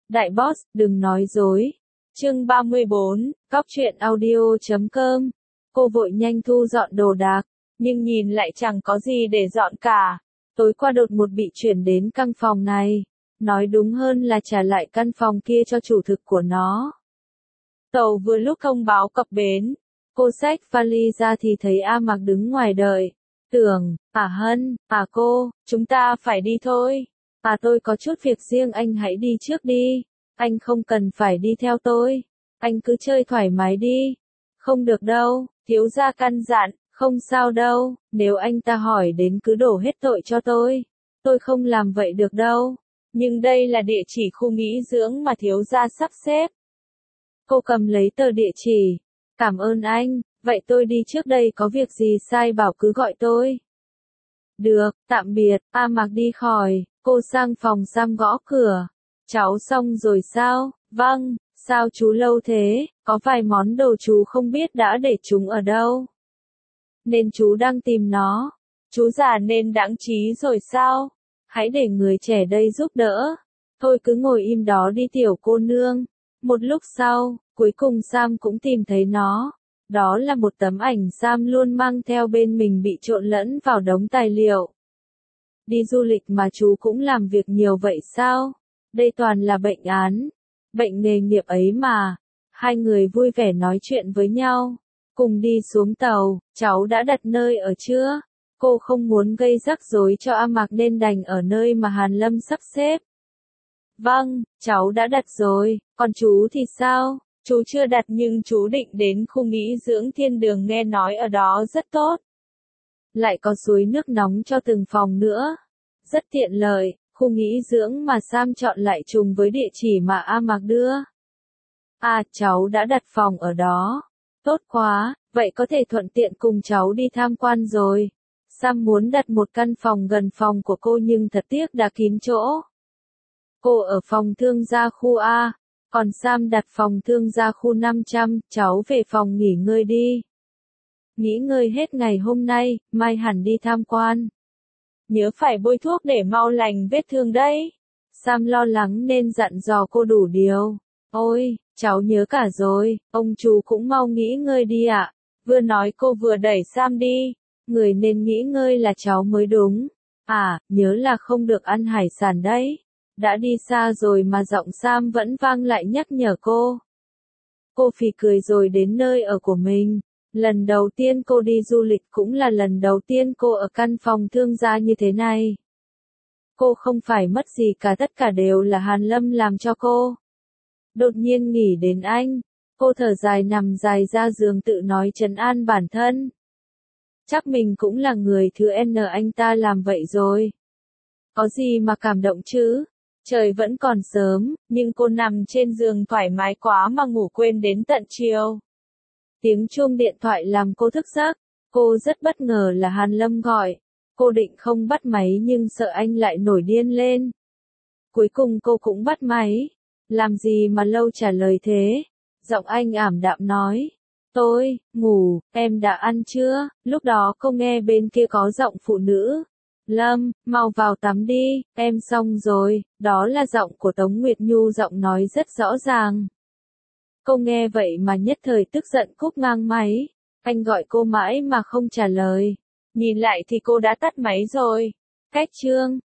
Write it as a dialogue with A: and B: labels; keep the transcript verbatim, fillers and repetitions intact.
A: Đại boss, đừng nói dối. Chương ba mươi bốn, cóc truyện audio chấm com. Cô vội nhanh thu dọn đồ đạc, nhưng nhìn lại chẳng có gì để dọn cả. Tối qua đột một bị chuyển đến căn phòng này. Nói đúng hơn là trả lại căn phòng kia cho chủ thực của nó. Tàu vừa lúc thông báo cập bến. Cô xách vali ra thì thấy A Mạc đứng ngoài đợi. Tưởng, à Hân, à cô, chúng ta phải đi thôi. À tôi có chút việc riêng, anh hãy đi trước đi. Anh không cần phải đi theo tôi. Anh cứ chơi thoải mái đi. Không được đâu, thiếu gia căn dặn, không sao đâu, nếu anh ta hỏi đến cứ đổ hết tội cho tôi. Tôi không làm vậy được đâu. Nhưng đây là địa chỉ khu nghỉ dưỡng mà thiếu gia sắp xếp. Cô cầm lấy tờ địa chỉ. Cảm ơn anh, vậy tôi đi trước đây, có việc gì sai bảo cứ gọi tôi. Được, tạm biệt. A Mạc đi khỏi, cô sang phòng Sam gõ cửa. Cháu xong rồi sao? Vâng, sao chú lâu thế, có vài món đồ chú không biết đã để chúng ở đâu. Nên chú đang tìm nó. Chú già nên đãng trí rồi sao? Hãy để người trẻ đây giúp đỡ. Thôi cứ ngồi im đó đi tiểu cô nương. Một lúc sau, cuối cùng Sam cũng tìm thấy nó. Đó là một tấm ảnh Sam luôn mang theo bên mình bị trộn lẫn vào đống tài liệu. Đi du lịch mà chú cũng làm việc nhiều vậy sao? Đây toàn là bệnh án. Bệnh nghề nghiệp ấy mà. Hai người vui vẻ nói chuyện với nhau. Cùng đi xuống tàu, cháu đã đặt nơi ở chưa? Cô không muốn gây rắc rối cho A Mạc nên đành ở nơi mà Hàn Lâm sắp xếp. Vâng, cháu đã đặt rồi, còn chú thì sao? Chú chưa đặt nhưng chú định đến khu nghỉ dưỡng Thiên Đường, nghe nói ở đó rất tốt. Lại có suối nước nóng cho từng phòng nữa. Rất tiện lợi, khu nghỉ dưỡng mà Sam chọn lại trùng với địa chỉ mà A Mạc đưa. À, cháu đã đặt phòng ở đó. Tốt quá, vậy có thể thuận tiện cùng cháu đi tham quan rồi. Sam muốn đặt một căn phòng gần phòng của cô nhưng thật tiếc đã kín chỗ. Cô ở phòng thương gia khu A, còn Sam đặt phòng thương gia khu năm trăm, cháu về phòng nghỉ ngơi đi. Nghỉ ngơi hết ngày hôm nay, mai hẳn đi tham quan. Nhớ phải bôi thuốc để mau lành vết thương đấy. Sam lo lắng nên dặn dò cô đủ điều. Ôi, cháu nhớ cả rồi, ông chú cũng mau nghỉ ngơi đi ạ. Vừa nói cô vừa đẩy Sam đi. Người nên nghỉ ngơi là cháu mới đúng. À, nhớ là không được ăn hải sản đấy. Đã đi xa rồi mà giọng Sam vẫn vang lại nhắc nhở cô. Cô phì cười rồi đến nơi ở của mình. Lần đầu tiên cô đi du lịch cũng là lần đầu tiên cô ở căn phòng thương gia như thế này. Cô không phải mất gì cả, tất cả đều là Hàn Lâm làm cho cô. Đột nhiên nghĩ đến anh, cô thở dài nằm dài ra giường tự nói trấn an bản thân. Chắc mình cũng là người thứ N anh ta làm vậy rồi. Có gì mà cảm động chứ? Trời vẫn còn sớm, nhưng cô nằm trên giường thoải mái quá mà ngủ quên đến tận chiều. Tiếng chuông điện thoại làm cô thức giấc. Cô rất bất ngờ là Hàn Lâm gọi. Cô định không bắt máy nhưng sợ anh lại nổi điên lên. Cuối cùng cô cũng bắt máy. Làm gì mà lâu trả lời thế? Giọng anh ảm đạm nói. Tôi, ngủ, em đã ăn chưa? Lúc đó cô nghe bên kia có giọng phụ nữ. Lâm, mau vào tắm đi, em xong rồi. Đó là giọng của Tống Nguyệt Nhu, giọng nói rất rõ ràng. Cô nghe vậy mà nhất thời tức giận cúp ngang máy. Anh gọi cô mãi mà không trả lời. Nhìn lại thì cô đã tắt máy rồi. Cách chương.